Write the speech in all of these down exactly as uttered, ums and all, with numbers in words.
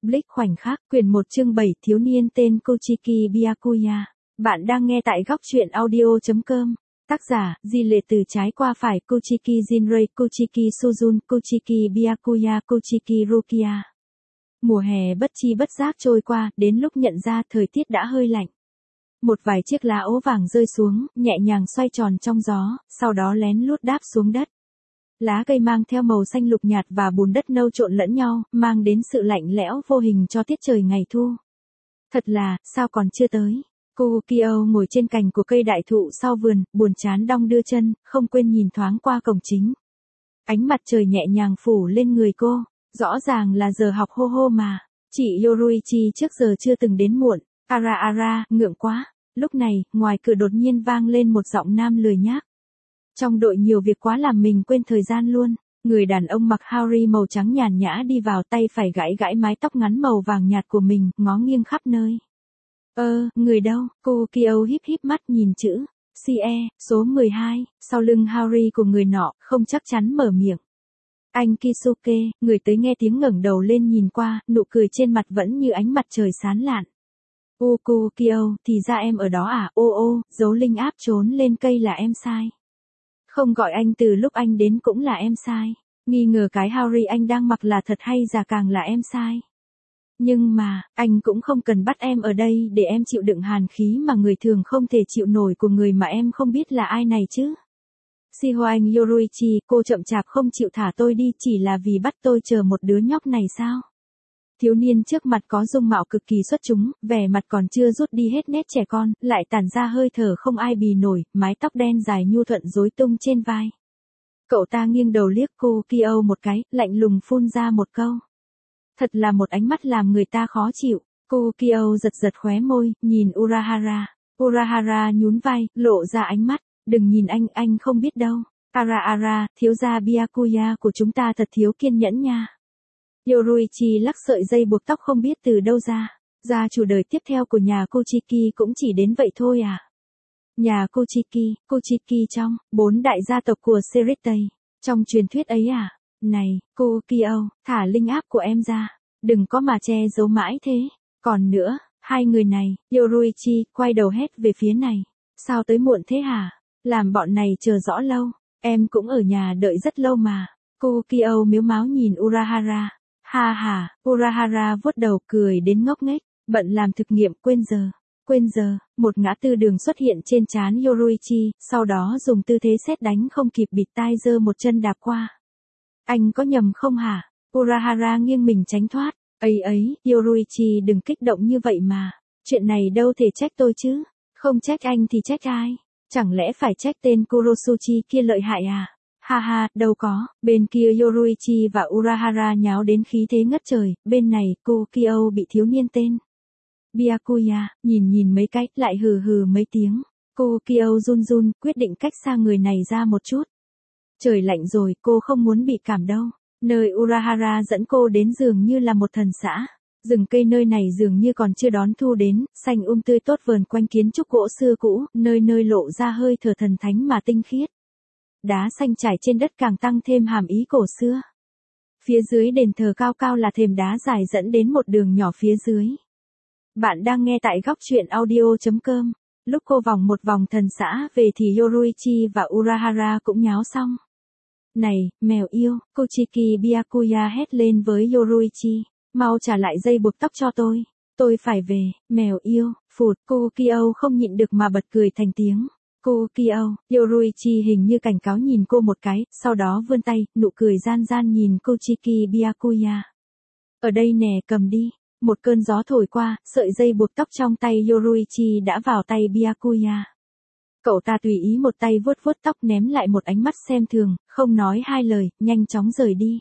Blitz khoảnh khắc, quyển một chương bảy thiếu niên tên Kochiki Byakuya. Bạn đang nghe tại góc truyện audio chấm com. Tác giả, di lệ từ trái qua phải Kochiki Jinrei, Kochiki Suzun, Kochiki Byakuya, Kochiki Rukia. Mùa hè bất chi bất giác trôi qua, đến lúc nhận ra thời tiết đã hơi lạnh. Một vài chiếc lá ố vàng rơi xuống, nhẹ nhàng xoay tròn trong gió, sau đó lén lút đáp xuống đất. Lá cây mang theo màu xanh lục nhạt và bùn đất nâu trộn lẫn nhau, mang đến sự lạnh lẽo vô hình cho tiết trời ngày thu. Thật là, sao còn chưa tới? Cô Kyo ngồi trên cành của cây đại thụ sau vườn, buồn chán đong đưa chân, không quên nhìn thoáng qua cổng chính. Ánh mặt trời nhẹ nhàng phủ lên người cô, rõ ràng là giờ học hô hô mà. Chị Yoruichi trước giờ chưa từng đến muộn, ara ara, ngượng quá. Lúc này, ngoài cửa đột nhiên vang lên một giọng nam lười nhác. Trong đội nhiều việc quá làm mình quên thời gian luôn. Người đàn ông mặc Harry màu trắng nhàn nhã đi vào, tay phải gãi gãi mái tóc ngắn màu vàng nhạt của mình, ngó nghiêng khắp nơi. Ơ, người đâu? Cô Kyo híp híp mắt nhìn chữ xê e, số mười hai, sau lưng Harry của người nọ, không chắc chắn mở miệng. Anh Kisuke, người tới nghe tiếng ngẩng đầu lên nhìn qua, nụ cười trên mặt vẫn như ánh mặt trời sáng lạn. Ô cô Kyo, thì ra em ở đó à? Ô ô, dấu linh áp trốn lên cây là em sai. Không gọi anh từ lúc anh đến cũng là em sai. Nghi ngờ cái Harry anh đang mặc là thật hay giả càng là em sai. Nhưng mà, anh cũng không cần bắt em ở đây để em chịu đựng hàn khí mà người thường không thể chịu nổi của người mà em không biết là ai này chứ. Shihoan Yoruichi, cô chậm chạp không chịu thả tôi đi chỉ là vì bắt tôi chờ một đứa nhóc này sao? Thiếu niên trước mặt có dung mạo cực kỳ xuất chúng, vẻ mặt còn chưa rút đi hết nét trẻ con, lại tản ra hơi thở không ai bì nổi, mái tóc đen dài nhu thuận rối tung trên vai. Cậu ta nghiêng đầu liếc cô Kyo một cái, lạnh lùng phun ra một câu. Thật là một ánh mắt làm người ta khó chịu. Cô Kyo giật giật khóe môi, nhìn Urahara. Urahara nhún vai, lộ ra ánh mắt. Đừng nhìn anh, anh không biết đâu. Ara ara, thiếu gia Byakuya của chúng ta thật thiếu kiên nhẫn nha. Yoruichi lắc sợi dây buộc tóc không biết từ đâu ra. Gia chủ đời tiếp theo của nhà Kochiki cũng chỉ đến vậy thôi à. Nhà Kochiki, Kochiki trong, bốn đại gia tộc của Seritei. Trong truyền thuyết ấy à. Này, cô Kyo, thả linh áp của em ra. Đừng có mà che giấu mãi thế. Còn nữa, hai người này, Yoruichi, quay đầu hét về phía này. Sao tới muộn thế hả? Làm bọn này chờ rõ lâu. Em cũng ở nhà đợi rất lâu mà. Cô Kyo miếu máu nhìn Urahara. Ha ha, Urahara vuốt đầu cười đến ngốc nghếch. Bận làm thực nghiệm quên giờ. Quên giờ, một ngã tư đường xuất hiện trên trán Yoruichi, sau đó dùng tư thế sét đánh không kịp bịt tai giơ một chân đạp qua. Anh có nhầm không hả? Urahara nghiêng mình tránh thoát. Ấy ấy, Yoruichi đừng kích động như vậy mà. Chuyện này đâu thể trách tôi chứ. Không trách anh thì trách ai? Chẳng lẽ phải trách tên Kurosuchi kia lợi hại à? Ha ha, đâu có. Bên kia Yoruichi và Urahara nháo đến khí thế ngất trời. Bên này, cô Kyo bị thiếu niên tên Byakuya, nhìn nhìn mấy cách lại hừ hừ mấy tiếng. Cô Kyo run run, quyết định cách xa người này ra một chút. Trời lạnh rồi, cô không muốn bị cảm đâu. Nơi Urahara dẫn cô đến dường như là một thần xã. Rừng cây nơi này dường như còn chưa đón thu đến, xanh um tươi tốt vờn quanh kiến trúc gỗ xưa cũ, nơi nơi lộ ra hơi thở thần thánh mà tinh khiết. Đá xanh trải trên đất càng tăng thêm hàm ý cổ xưa. Phía dưới đền thờ cao cao là thềm đá dài dẫn đến một đường nhỏ phía dưới. Bạn đang nghe tại góc truyện audio chấm com. Lúc cô vòng một vòng thần xã về thì Yoruichi và Urahara cũng nháo xong. Này, mèo yêu, Kochiki Byakuya hét lên với Yoruichi. Mau trả lại dây buộc tóc cho tôi. Tôi phải về, mèo yêu, phụt. Cô Kyo không nhịn được mà bật cười thành tiếng. Cô Kyo, Yoruichi hình như cảnh cáo nhìn cô một cái, sau đó vươn tay, nụ cười gian gian nhìn Kochiki Byakuya. Ở đây nè, cầm đi. Một cơn gió thổi qua, sợi dây buộc tóc trong tay Yoruichi đã vào tay Byakuya. Cậu ta tùy ý một tay vuốt vuốt tóc ném lại một ánh mắt xem thường, không nói hai lời, nhanh chóng rời đi.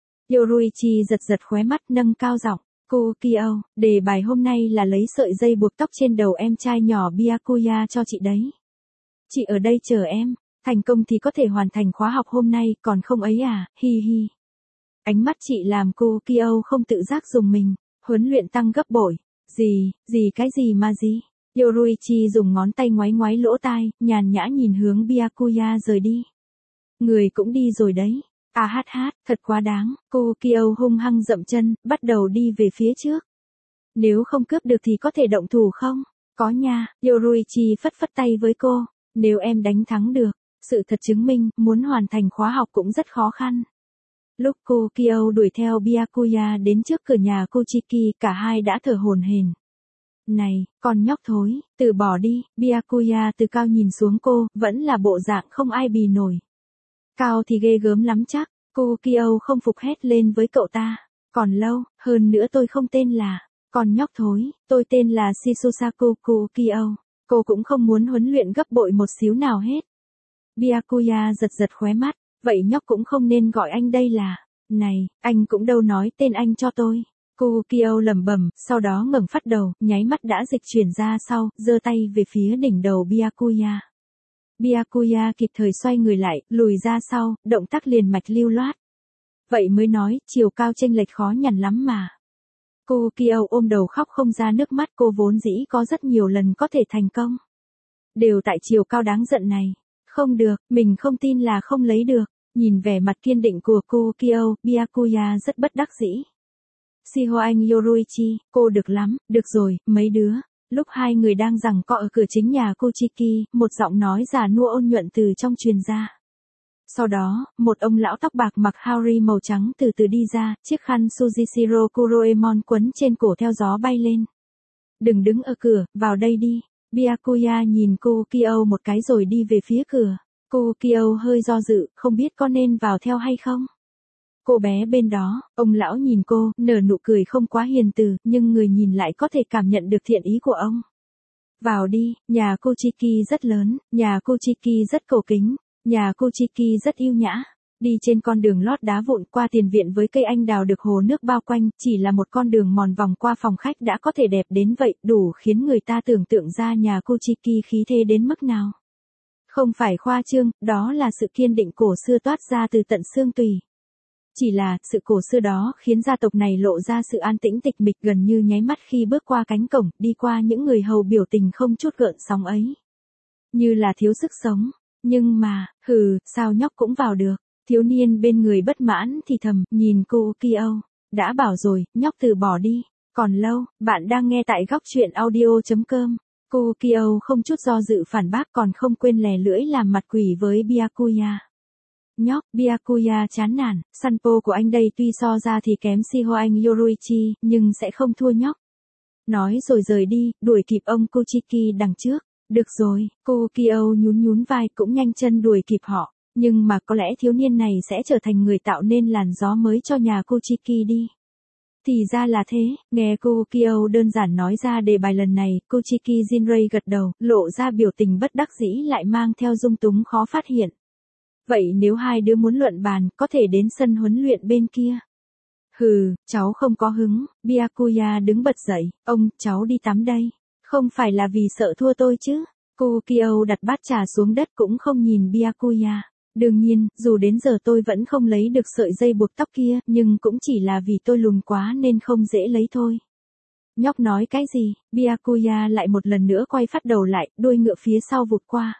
Yoruichi giật giật khóe mắt nâng cao giọng. Cô Kyo, đề bài hôm nay là lấy sợi dây buộc tóc trên đầu em trai nhỏ Byakuya cho chị đấy. Chị ở đây chờ em, thành công thì có thể hoàn thành khóa học hôm nay, còn không ấy à, hi hi. Ánh mắt chị làm cô Kyo không tự giác dùng mình, huấn luyện tăng gấp bội. Gì, gì cái gì mà gì? Yoruichi dùng ngón tay ngoáy ngoáy lỗ tai, nhàn nhã nhìn hướng Byakuya rời đi. Người cũng đi rồi đấy. À hát hát, thật quá đáng, cô Kyo hung hăng dậm chân, bắt đầu đi về phía trước. Nếu không cướp được thì có thể động thủ không? Có nha, Yoruichi phất phất tay với cô, nếu em đánh thắng được, sự thật chứng minh, muốn hoàn thành khóa học cũng rất khó khăn. Lúc cô Kyo đuổi theo Byakuya đến trước cửa nhà Kuchiki, cả hai đã thở hổn hển. Này, con nhóc thối, từ bỏ đi, Byakuya từ cao nhìn xuống cô, vẫn là bộ dạng không ai bì nổi. Cao thì ghê gớm lắm chắc, cô Kyo không phục hét lên với cậu ta. Còn lâu, hơn nữa tôi không tên là, con nhóc thối, tôi tên là Shisusaku Kyo. Cô cũng không muốn huấn luyện gấp bội một xíu nào hết. Byakuya giật giật khóe mắt, vậy nhóc cũng không nên gọi anh đây là, này, anh cũng đâu nói tên anh cho tôi. Cô Kyo lẩm bẩm, sau đó ngẩng phát đầu, nháy mắt đã dịch chuyển ra sau, giơ tay về phía đỉnh đầu Byakuya. Byakuya kịp thời xoay người lại, lùi ra sau, động tác liền mạch lưu loát. Vậy mới nói, chiều cao chênh lệch khó nhằn lắm mà. Cô Kyo ôm đầu khóc không ra nước mắt, cô vốn dĩ có rất nhiều lần có thể thành công. Đều tại chiều cao đáng giận này. Không được, mình không tin là không lấy được. Nhìn vẻ mặt kiên định của cô Kyo, Byakuya rất bất đắc dĩ. Shihoan Yoruichi, cô được lắm, được rồi, mấy đứa. Lúc hai người đang giằng co ở cửa chính nhà Kuchiki, một giọng nói già nua ôn nhuận từ trong truyền ra. Sau đó, một ông lão tóc bạc mặc haori màu trắng từ từ đi ra, chiếc khăn Sujishiro Kuroemon quấn trên cổ theo gió bay lên. Đừng đứng ở cửa, vào đây đi. Byakuya nhìn cô Kyo một cái rồi đi về phía cửa. Cô Kyo hơi do dự, không biết có nên vào theo hay không. Cô bé bên đó, ông lão nhìn cô, nở nụ cười không quá hiền từ, nhưng người nhìn lại có thể cảm nhận được thiện ý của ông. Vào đi, nhà Kuchiki rất lớn, nhà Kuchiki rất cổ kính, nhà Kuchiki rất yêu nhã. Đi trên con đường lót đá vụn qua tiền viện với cây anh đào được hồ nước bao quanh, chỉ là một con đường mòn vòng qua phòng khách đã có thể đẹp đến vậy, đủ khiến người ta tưởng tượng ra nhà Kuchiki khí thế đến mức nào. Không phải khoa trương, đó là sự kiên định cổ xưa toát ra từ tận xương tùy. Chỉ là, sự cổ xưa đó khiến gia tộc này lộ ra sự an tĩnh tịch mịch gần như nháy mắt khi bước qua cánh cổng, đi qua những người hầu biểu tình không chút gợn sóng ấy. Như là thiếu sức sống. Nhưng mà, hừ, sao nhóc cũng vào được. Thiếu niên bên người bất mãn thì thầm, nhìn cô Kyo. Đã bảo rồi, nhóc từ bỏ đi. Còn lâu, bạn đang nghe tại góc truyện audio chấm com. Cô Kyo không chút do dự phản bác, còn không quên lè lưỡi làm mặt quỷ với Byakuya. Nhóc, Byakuya chán nản, Sanpo của anh đây tuy so ra thì kém Shihoan Yoruichi, nhưng sẽ không thua nhóc. Nói rồi rời đi, đuổi kịp ông Kuchiki đằng trước. Được rồi, cô Kyo nhún nhún vai cũng nhanh chân đuổi kịp họ. Nhưng mà có lẽ thiếu niên này sẽ trở thành người tạo nên làn gió mới cho nhà Kuchiki đi. Thì ra là thế, nghe cô Kyo đơn giản nói ra đề bài lần này, Kuchiki Jinrei gật đầu, lộ ra biểu tình bất đắc dĩ lại mang theo dung túng khó phát hiện. Vậy nếu hai đứa muốn luận bàn, có thể đến sân huấn luyện bên kia. Hừ, cháu không có hứng, Byakuya đứng bật dậy, ông, cháu đi tắm đây. Không phải là vì sợ thua tôi chứ. Cô Kyo đặt bát trà xuống đất cũng không nhìn Byakuya. Đương nhiên, dù đến giờ tôi vẫn không lấy được sợi dây buộc tóc kia, nhưng cũng chỉ là vì tôi lùn quá nên không dễ lấy thôi. Nhóc nói cái gì? Byakuya lại một lần nữa quay phát đầu lại, đuôi ngựa phía sau vụt qua.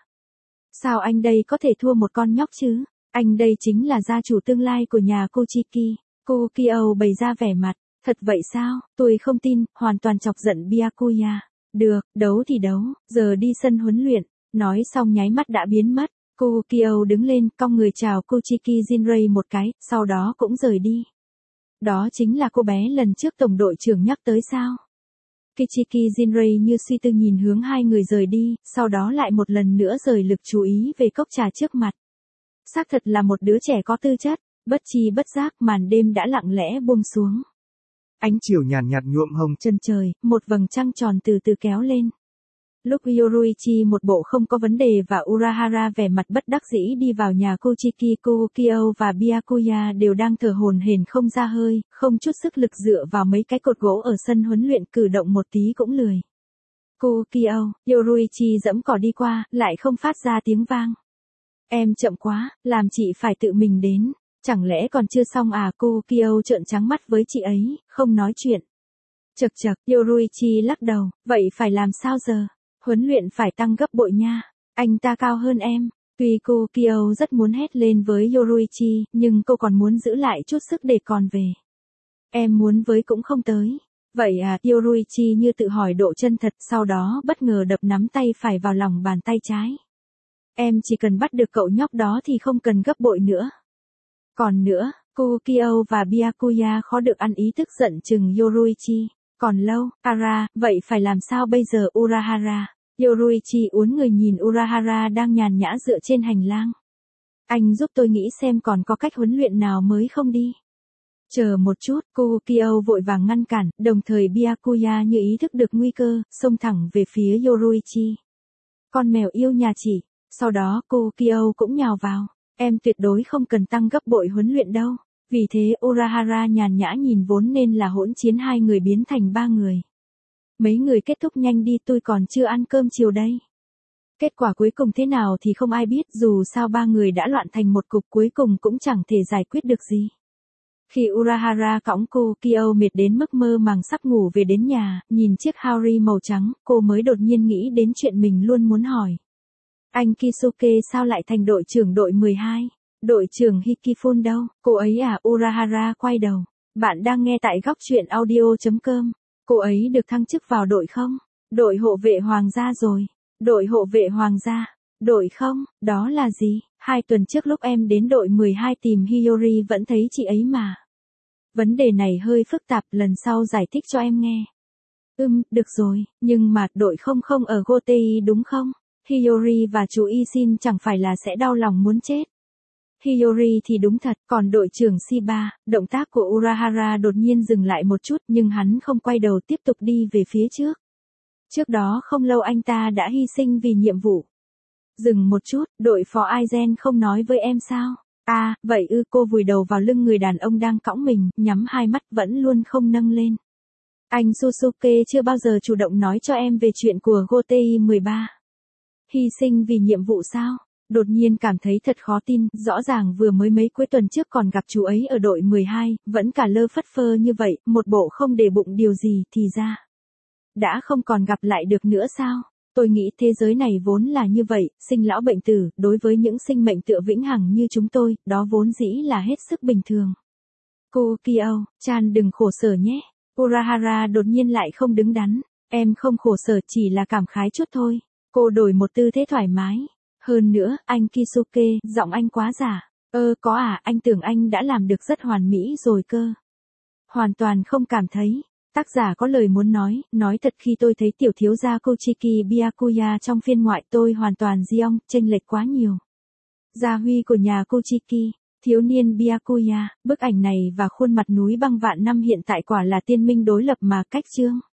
Sao anh đây có thể thua một con nhóc chứ? Anh đây chính là gia chủ tương lai của nhà Kuchiki. Cô Kyo bày ra vẻ mặt. Thật vậy sao? Tôi không tin, hoàn toàn chọc giận Byakuya. Được, đấu thì đấu, giờ đi sân huấn luyện. Nói xong nháy mắt đã biến mất. Cô Kyo đứng lên, cong người chào Kuchiki Jinrei một cái, sau đó cũng rời đi. Đó chính là cô bé lần trước tổng đội trưởng nhắc tới sao? Kuchiki Jinrei như suy tư nhìn hướng hai người rời đi, sau đó lại một lần nữa rời lực chú ý về cốc trà trước mặt. Xác thật là một đứa trẻ có tư chất, bất chi bất giác màn đêm đã lặng lẽ buông xuống. Ánh chiều nhàn nhạt, nhạt nhuộm hồng chân trời, một vầng trăng tròn từ từ kéo lên. Lúc Yoruichi một bộ không có vấn đề và Urahara vẻ mặt bất đắc dĩ đi vào nhà Kuchiki, Kyo và Byakuya đều đang thở hổn hển không ra hơi, không chút sức lực dựa vào mấy cái cột gỗ ở sân huấn luyện, cử động một tí cũng lười. Kyo, Yoruichi dẫm cỏ đi qua, lại không phát ra tiếng vang. Em chậm quá, làm chị phải tự mình đến. Chẳng lẽ còn chưa xong à? Kyo trợn trắng mắt với chị ấy, không nói chuyện. Chật chật, Yoruichi lắc đầu, vậy phải làm sao giờ? Huấn luyện phải tăng gấp bội nha. Anh ta cao hơn em. Tuy Kukio rất muốn hét lên với Yoruichi, nhưng cô còn muốn giữ lại chút sức để còn về. Em muốn với cũng không tới. Vậy à, Yoruichi như tự hỏi độ chân thật, sau đó bất ngờ đập nắm tay phải vào lòng bàn tay trái. Em chỉ cần bắt được cậu nhóc đó thì không cần gấp bội nữa. Còn nữa, Kukio và Byakuya khó được ăn ý tức giận chừng Yoruichi. Còn lâu, Ara, vậy phải làm sao bây giờ Urahara? Yoruichi uốn người nhìn Urahara đang nhàn nhã dựa trên hành lang. Anh giúp tôi nghĩ xem còn có cách huấn luyện nào mới không đi. Chờ một chút, Kukio vội vàng ngăn cản, đồng thời Byakuya như ý thức được nguy cơ, xông thẳng về phía Yoruichi. Con mèo yêu nhà chị. Sau đó Kukio cũng nhào vào. Em tuyệt đối không cần tăng gấp bội huấn luyện đâu. Vì thế Urahara nhàn nhã nhìn vốn nên là hỗn chiến hai người biến thành ba người. Mấy người kết thúc nhanh đi, tôi còn chưa ăn cơm chiều đây. Kết quả cuối cùng thế nào thì không ai biết, dù sao ba người đã loạn thành một cục cuối cùng cũng chẳng thể giải quyết được gì. Khi Urahara cõng Kukio mệt đến mức mơ màng sắp ngủ về đến nhà, nhìn chiếc Haori màu trắng, cô mới đột nhiên nghĩ đến chuyện mình luôn muốn hỏi. Anh Kisuke sao lại thành đội trưởng đội mười hai? Đội trưởng Hikifun đâu? Cô ấy à? Urahara quay đầu. Bạn đang nghe tại góc truyện audio chấm com. Cô ấy được thăng chức vào đội không? Đội hộ vệ hoàng gia rồi. Đội hộ vệ hoàng gia. Đội không? Đó là gì? Hai tuần trước lúc em đến đội mười hai tìm Hiyori vẫn thấy chị ấy mà. Vấn đề này hơi phức tạp, lần sau giải thích cho em nghe. Ừm, được rồi, nhưng mà đội không không ở Gotei đúng không? Hiyori và chú Ishin chẳng phải là sẽ đau lòng muốn chết. Hiyori thì đúng thật, còn đội trưởng Shiba, động tác của Urahara đột nhiên dừng lại một chút nhưng hắn không quay đầu tiếp tục đi về phía trước. Trước đó không lâu anh ta đã hy sinh vì nhiệm vụ. Dừng một chút, đội phó Aizen không nói với em sao? À, vậy ư, cô vùi đầu vào lưng người đàn ông đang cõng mình, nhắm hai mắt vẫn luôn không nâng lên. Anh Susuke chưa bao giờ chủ động nói cho em về chuyện của Gotei mười ba. Hy sinh vì nhiệm vụ sao? Đột nhiên cảm thấy thật khó tin, rõ ràng vừa mới mấy cuối tuần trước còn gặp chú ấy ở đội mười hai, vẫn cả lơ phất phơ như vậy, một bộ không để bụng điều gì thì ra. Đã không còn gặp lại được nữa sao? Tôi nghĩ thế giới này vốn là như vậy, sinh lão bệnh tử, đối với những sinh mệnh tựa vĩnh hằng như chúng tôi, đó vốn dĩ là hết sức bình thường. Kukio, Chan đừng khổ sở nhé. Urahara đột nhiên lại không đứng đắn. Em không khổ sở, chỉ là cảm khái chút thôi. Cô đổi một tư thế thoải mái. Hơn nữa, anh Kisuke, giọng anh quá giả. Ơ có à, anh tưởng anh đã làm được rất hoàn mỹ rồi cơ. Hoàn toàn không cảm thấy. Tác giả có lời muốn nói, nói thật khi tôi thấy tiểu thiếu gia Kochiki Byakuya trong phiên ngoại tôi hoàn toàn Jeong, chênh lệch quá nhiều. Gia huy của nhà Kochiki, thiếu niên Byakuya, bức ảnh này và khuôn mặt núi băng vạn năm hiện tại quả là tiên minh đối lập mà cách chương.